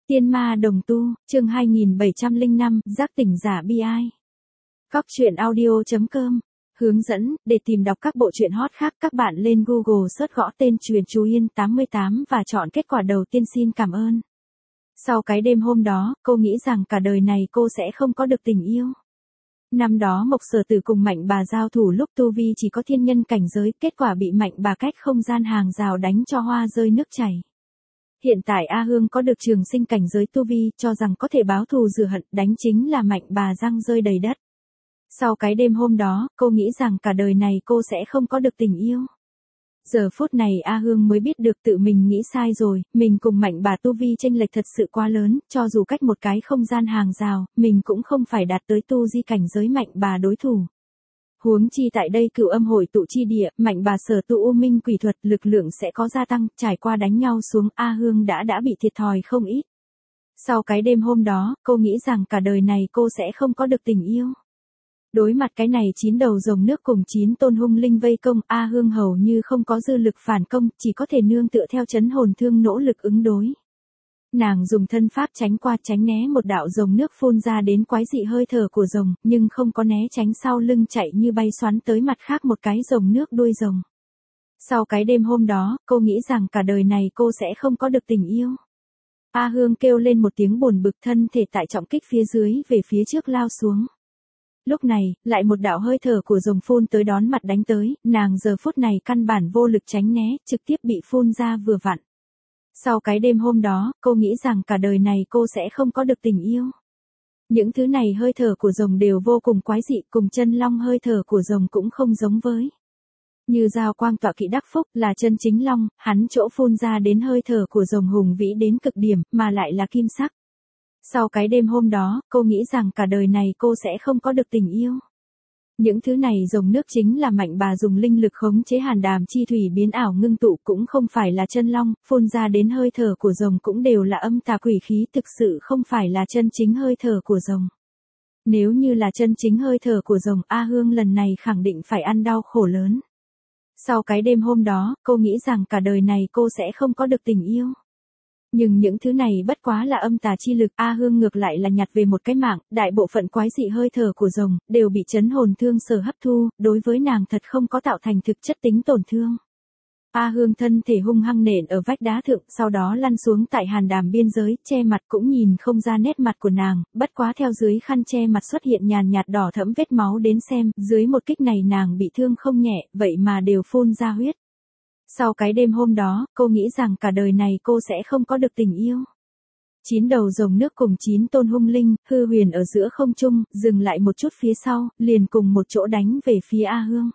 Tiên ma đồng tu, chương 2705, giác tỉnh giả bi ai. Góc truyện audio.com. Hướng dẫn, để tìm đọc các bộ truyện hot khác các bạn lên Google search gõ tên Truyền Chú Yên 88 và chọn kết quả đầu tiên xin cảm ơn. Sau cái đêm hôm đó, cô nghĩ rằng cả đời này cô sẽ không có được tình yêu. Năm đó Mộc Sở Tử cùng Mạnh Bà giao thủ lúc tu vi chỉ có thiên nhân cảnh giới, kết quả bị Mạnh Bà cách không gian hàng rào đánh cho hoa rơi nước chảy. Hiện tại A Hương có được trường sinh cảnh giới tu vi, cho rằng có thể báo thù rửa hận, đánh chính là Mạnh Bà răng rơi đầy đất. Sau cái đêm hôm đó, cô nghĩ rằng cả đời này cô sẽ không có được tình yêu. Giờ phút này A Hương mới biết được tự mình nghĩ sai rồi, mình cùng Mạnh Bà tu vi chênh lệch thật sự quá lớn, cho dù cách một cái không gian hàng rào, mình cũng không phải đạt tới tu di cảnh giới Mạnh Bà đối thủ. Huống chi tại đây Cửu Âm hội tụ chi địa, Mạnh Bà sở tụ U Minh quỷ thuật, lực lượng sẽ có gia tăng, trải qua đánh nhau xuống, A Hương đã bị thiệt thòi không ít. Sau cái đêm hôm đó, cô nghĩ rằng cả đời này cô sẽ không có được tình yêu. Đối mặt cái này 9 đầu rồng nước cùng 9 tôn hung linh vây công, A Hương hầu như không có dư lực phản công, chỉ có thể nương tựa theo chấn hồn thương nỗ lực ứng đối. Nàng dùng thân pháp tránh qua tránh né một đạo rồng nước phun ra đến quái dị hơi thở của rồng, nhưng không có né tránh sau lưng chạy như bay xoắn tới mặt khác một cái rồng nước đuôi rồng. Sau cái đêm hôm đó, cô nghĩ rằng cả đời này cô sẽ không có được tình yêu. A Hương kêu lên một tiếng buồn bực, thân thể tại trọng kích phía dưới về phía trước lao xuống. Lúc này, lại một đạo hơi thở của rồng phun tới đón mặt đánh tới, nàng giờ phút này căn bản vô lực tránh né, trực tiếp bị phun ra vừa vặn. Sau cái đêm hôm đó, cô nghĩ rằng cả đời này cô sẽ không có được tình yêu. Những thứ này hơi thở của rồng đều vô cùng quái dị, cùng chân long hơi thở của rồng cũng không giống với. Như Giao Quang tọa kỵ đắc phúc là chân chính long, hắn chỗ phun ra đến hơi thở của rồng hùng vĩ đến cực điểm, mà lại là kim sắc. Sau cái đêm hôm đó, cô nghĩ rằng cả đời này cô sẽ không có được tình yêu. Những thứ này rồng nước chính là Mạnh Bà dùng linh lực khống chế hàn đàm chi thủy biến ảo ngưng tụ, cũng không phải là chân long, phun ra đến hơi thở của rồng cũng đều là âm tà quỷ khí, thực sự không phải là chân chính hơi thở của rồng. Nếu như là chân chính hơi thở của rồng, A Hương lần này khẳng định phải ăn đau khổ lớn. Sau cái đêm hôm đó, cô nghĩ rằng cả đời này cô sẽ không có được tình yêu. Nhưng những thứ này bất quá là âm tà chi lực, A Hương ngược lại là nhặt về một cái mạng, đại bộ phận quái dị hơi thở của rồng, đều bị chấn hồn thương sở hấp thu, đối với nàng thật không có tạo thành thực chất tính tổn thương. A Hương thân thể hung hăng nện ở vách đá thượng, sau đó lăn xuống tại hàn đàm biên giới, che mặt cũng nhìn không ra nét mặt của nàng, bất quá theo dưới khăn che mặt xuất hiện nhàn nhạt đỏ thẫm vết máu đến xem, dưới một kích này nàng bị thương không nhẹ, vậy mà đều phun ra huyết. Sau cái đêm hôm đó, cô nghĩ rằng cả đời này cô sẽ không có được tình yêu. 9 đầu rồng nước cùng 9 tôn hung linh, hư huyền ở giữa không trung, dừng lại một chút phía sau, liền cùng một chỗ đánh về phía A Hương.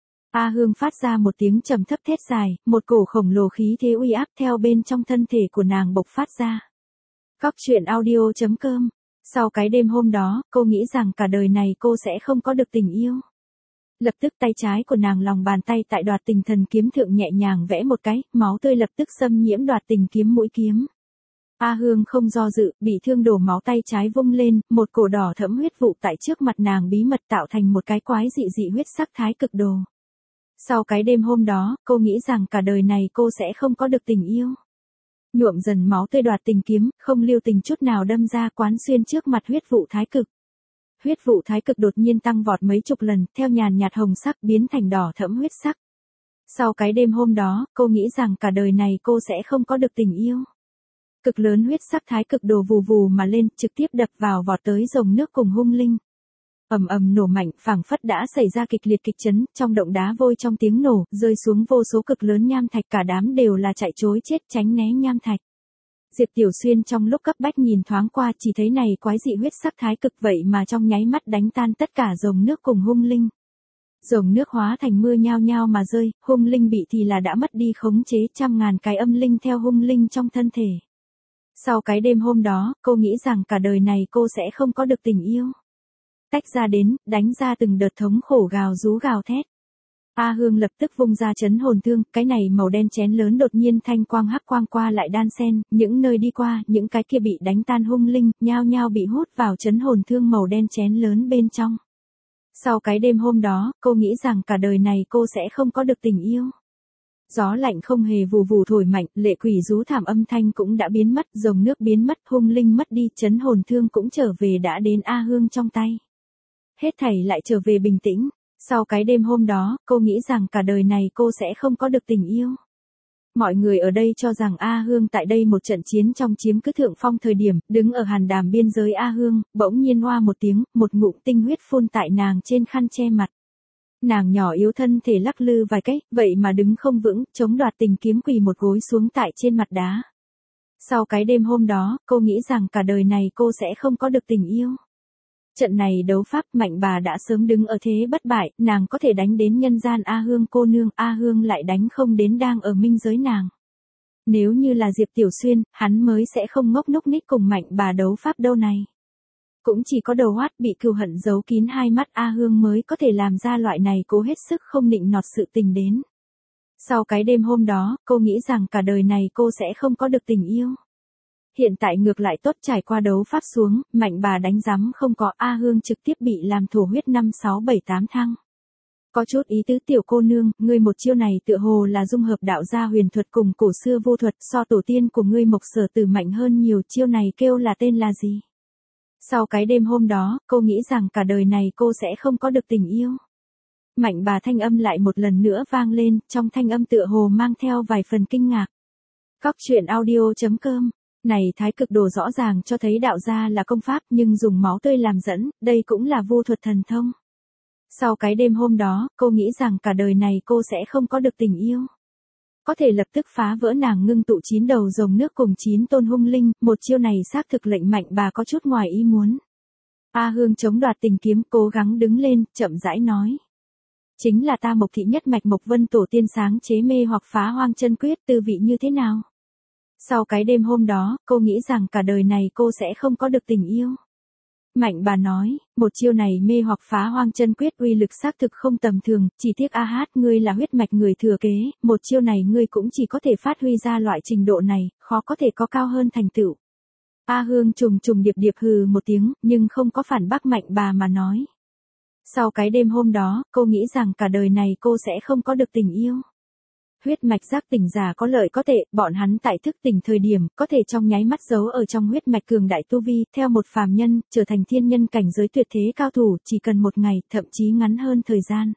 A Hương phát ra một tiếng trầm thấp thét dài, một cổ khổng lồ khí thế uy áp theo bên trong thân thể của nàng bộc phát ra. Góc truyện audio.com. Sau cái đêm hôm đó, cô nghĩ rằng cả đời này cô sẽ không có được tình yêu. Lập tức tay trái của nàng lòng bàn tay tại Đoạt Tình Thần kiếm thượng nhẹ nhàng vẽ một cái, máu tươi lập tức xâm nhiễm Đoạt Tình kiếm mũi kiếm. A Hương không do dự, bị thương đổ máu tay trái vung lên, một cổ đỏ thẫm huyết vụ tại trước mặt nàng bí mật tạo thành một cái quái dị dị huyết sắc thái cực đồ. Sau cái đêm hôm đó, cô nghĩ rằng cả đời này cô sẽ không có được tình yêu. Nhuộm dần máu tươi Đoạt Tình kiếm, không lưu tình chút nào đâm ra quán xuyên trước mặt huyết vụ thái cực. Huyết vụ thái cực đột nhiên tăng vọt mấy chục lần, theo nhàn nhạt hồng sắc biến thành đỏ thẫm huyết sắc. Sau cái đêm hôm đó, cô nghĩ rằng cả đời này cô sẽ không có được tình yêu. Cực lớn huyết sắc thái cực đồ vù vù mà lên, trực tiếp đập vào vọt tới rồng nước cùng hung linh. Ầm ầm nổ mạnh, phảng phất đã xảy ra kịch liệt kịch chấn, trong động đá vôi trong tiếng nổ, rơi xuống vô số cực lớn nham thạch, cả đám đều là chạy trối chết tránh né nham thạch. Diệp Tiểu Xuyên trong lúc cấp bách nhìn thoáng qua, chỉ thấy này quái dị huyết sắc thái cực vậy mà trong nháy mắt đánh tan tất cả rồng nước cùng hung linh. Rồng nước hóa thành mưa nhao nhao mà rơi, hung linh bị thì là đã mất đi khống chế, trăm ngàn cái âm linh theo hung linh trong thân thể. Sau cái đêm hôm đó, cô nghĩ rằng cả đời này cô sẽ không có được tình yêu. Tách ra đến, đánh ra từng đợt thống khổ gào rú gào thét. A Hương lập tức vung ra chấn hồn thương, cái này màu đen chén lớn đột nhiên thanh quang hắc quang qua lại đan xen, những nơi đi qua, những cái kia bị đánh tan hung linh, nhao nhao bị hút vào chấn hồn thương màu đen chén lớn bên trong. Sau cái đêm hôm đó, cô nghĩ rằng cả đời này cô sẽ không có được tình yêu. Gió lạnh không hề vù vù thổi mạnh, lệ quỷ rú thảm âm thanh cũng đã biến mất, dòng nước biến mất, hung linh mất đi, chấn hồn thương cũng trở về đã đến A Hương trong tay. Hết thảy lại trở về bình tĩnh. Sau cái đêm hôm đó, cô nghĩ rằng cả đời này cô sẽ không có được tình yêu. Mọi người ở đây cho rằng A Hương tại đây một trận chiến trong chiếm cứ thượng phong thời điểm, đứng ở hàn đàm biên giới A Hương, bỗng nhiên oa một tiếng, một ngụm tinh huyết phun tại nàng trên khăn che mặt. Nàng nhỏ yếu thân thể lắc lư vài cách, vậy mà đứng không vững, chống đoạt tình kiếm quỳ một gối xuống tại trên mặt đá. Sau cái đêm hôm đó, cô nghĩ rằng cả đời này cô sẽ không có được tình yêu. Trận này đấu pháp Mạnh Bà đã sớm đứng ở thế bất bại, nàng có thể đánh đến nhân gian A Hương cô nương, A Hương lại đánh không đến đang ở minh giới nàng. Nếu như là Diệp Tiểu Xuyên, hắn mới sẽ không ngốc núc ních cùng Mạnh Bà đấu pháp đâu này. Cũng chỉ có đầu hoát bị cừu hận giấu kín hai mắt A Hương mới có thể làm ra loại này cố hết sức không nịnh nọt sự tình đến. Sau cái đêm hôm đó, cô nghĩ rằng cả đời này cô sẽ không có được tình yêu. Hiện tại ngược lại tốt, trải qua đấu pháp xuống, Mạnh Bà đánh giám không có, A Hương trực tiếp bị làm thổ huyết 5, 6, 7, 8 thăng. Có chút ý tứ tiểu cô nương, ngươi một chiêu này tựa hồ là dung hợp đạo gia huyền thuật cùng cổ xưa vô thuật, so tổ tiên của ngươi Mộc Sở Tử mạnh hơn nhiều, chiêu này kêu là tên là gì? Sau cái đêm hôm đó, cô nghĩ rằng cả đời này cô sẽ không có được tình yêu. Mạnh Bà thanh âm lại một lần nữa vang lên, trong thanh âm tựa hồ mang theo vài phần kinh ngạc. Cóc truyện audio.com. Này thái cực đồ rõ ràng cho thấy đạo gia là công pháp nhưng dùng máu tươi làm dẫn, đây cũng là vô thuật thần thông. Sau cái đêm hôm đó, cô nghĩ rằng cả đời này cô sẽ không có được tình yêu. Có thể lập tức phá vỡ nàng ngưng tụ 9 đầu rồng nước cùng 9 tôn hung linh, một chiêu này xác thực lệnh Mạnh Bà có chút ngoài ý muốn. A Hương chống đoạt tình kiếm, cố gắng đứng lên, chậm rãi nói. Chính là ta Mộc thị nhất mạch Mộc Vân tổ tiên sáng chế mê hoặc phá hoang chân quyết, tư vị như thế nào? Sau cái đêm hôm đó, cô nghĩ rằng cả đời này cô sẽ không có được tình yêu. Mạnh Bà nói, một chiêu này mê hoặc phá hoang chân quyết uy lực xác thực không tầm thường, chỉ tiếc A Hát ngươi là huyết mạch người thừa kế, một chiêu này ngươi cũng chỉ có thể phát huy ra loại trình độ này, khó có thể có cao hơn thành tựu. A Hương trùng trùng điệp điệp hừ một tiếng, nhưng không có phản bác Mạnh Bà mà nói. Sau cái đêm hôm đó, cô nghĩ rằng cả đời này cô sẽ không có được tình yêu. Huyết mạch giác tỉnh giả có lợi có tệ, bọn hắn tại thức tỉnh thời điểm, có thể trong nháy mắt giấu ở trong huyết mạch cường đại tu vi, theo một phàm nhân, trở thành thiên nhân cảnh giới tuyệt thế cao thủ, chỉ cần một ngày, thậm chí ngắn hơn thời gian.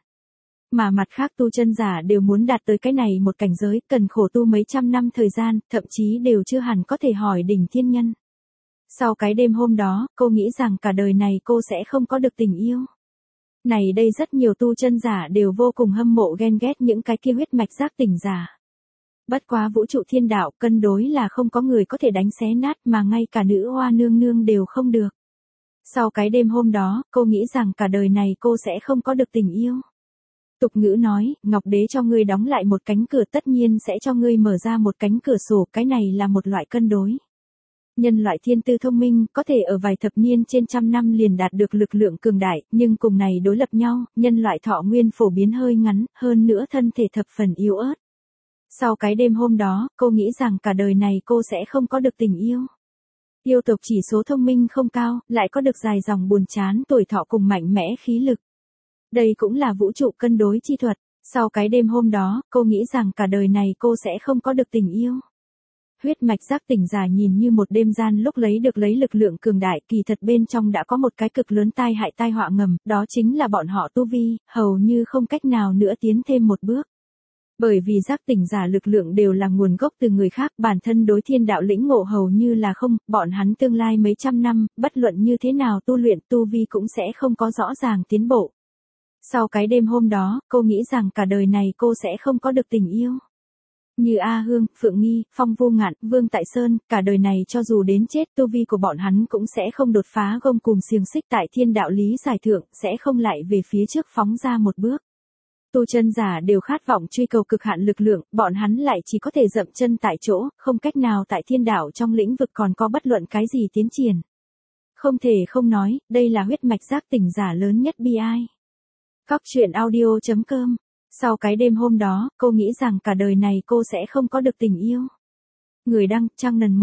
Mà mặt khác tu chân giả đều muốn đạt tới cái này một cảnh giới, cần khổ tu mấy trăm năm thời gian, thậm chí đều chưa hẳn có thể hỏi đỉnh thiên nhân. Sau cái đêm hôm đó, cô nghĩ rằng cả đời này cô sẽ không có được tình yêu. Này đây rất nhiều tu chân giả đều vô cùng hâm mộ ghen ghét những cái kia huyết mạch giác tỉnh giả. Bất quá vũ trụ thiên đạo cân đối là không có người có thể đánh xé nát mà ngay cả nữ hoa nương nương đều không được. Sau cái đêm hôm đó, cô nghĩ rằng cả đời này cô sẽ không có được tình yêu. Tục ngữ nói, Ngọc Đế cho ngươi đóng lại một cánh cửa tất nhiên sẽ cho ngươi mở ra một cánh cửa sổ, cái này là một loại cân đối. Nhân loại thiên tư thông minh, có thể ở vài thập niên trên trăm năm liền đạt được lực lượng cường đại, nhưng cùng này đối lập nhau, nhân loại thọ nguyên phổ biến hơi ngắn, hơn nữa thân thể thập phần yếu ớt. Sau cái đêm hôm đó, cô nghĩ rằng cả đời này cô sẽ không có được tình yêu. Yêu tộc chỉ số thông minh không cao, lại có được dài dòng buồn chán tuổi thọ cùng mạnh mẽ khí lực. Đây cũng là vũ trụ cân đối chi thuật. Sau cái đêm hôm đó, cô nghĩ rằng cả đời này cô sẽ không có được tình yêu. Huyết mạch giác tỉnh giả nhìn như một đêm gian lúc lấy lực lượng cường đại, kỳ thật bên trong đã có một cái cực lớn tai hại tai họa ngầm, đó chính là bọn họ tu vi, hầu như không cách nào nữa tiến thêm một bước. Bởi vì giác tỉnh giả lực lượng đều là nguồn gốc từ người khác, bản thân đối thiên đạo lĩnh ngộ hầu như là không, bọn hắn tương lai mấy trăm năm, bất luận như thế nào tu luyện tu vi cũng sẽ không có rõ ràng tiến bộ. Sau cái đêm hôm đó, cô nghĩ rằng cả đời này cô sẽ không có được tình yêu. Như A Hương, Phượng Nghi, Phong Vô Ngạn, Vương Tại Sơn, cả đời này cho dù đến chết tu vi của bọn hắn cũng sẽ không đột phá gông cùm xiềng xích tại thiên đạo lý giải thượng, sẽ không lại về phía trước phóng ra một bước. Tu chân giả đều khát vọng truy cầu cực hạn lực lượng, bọn hắn lại chỉ có thể dậm chân tại chỗ, không cách nào tại thiên đạo trong lĩnh vực còn có bất luận cái gì tiến triển. Không thể không nói, đây là huyết mạch giác tỉnh giả lớn nhất bi ai. Cóc truyện audio.com. Sau cái đêm hôm đó, cô nghĩ rằng cả đời này cô sẽ không có được tình yêu. Người đăng, Trang Nần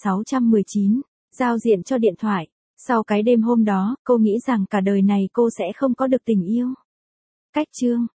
1619, giao diện cho điện thoại. Sau cái đêm hôm đó, cô nghĩ rằng cả đời này cô sẽ không có được tình yêu. Cách chương.